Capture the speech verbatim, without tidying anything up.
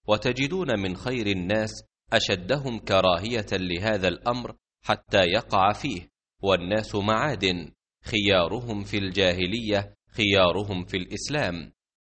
وتجدون من خير الناس أشدهم كراهية لهذا الأمر حتى يقع فيه. والناس معادن، خيارهم في الجاهلية خيارهم في الإسلام،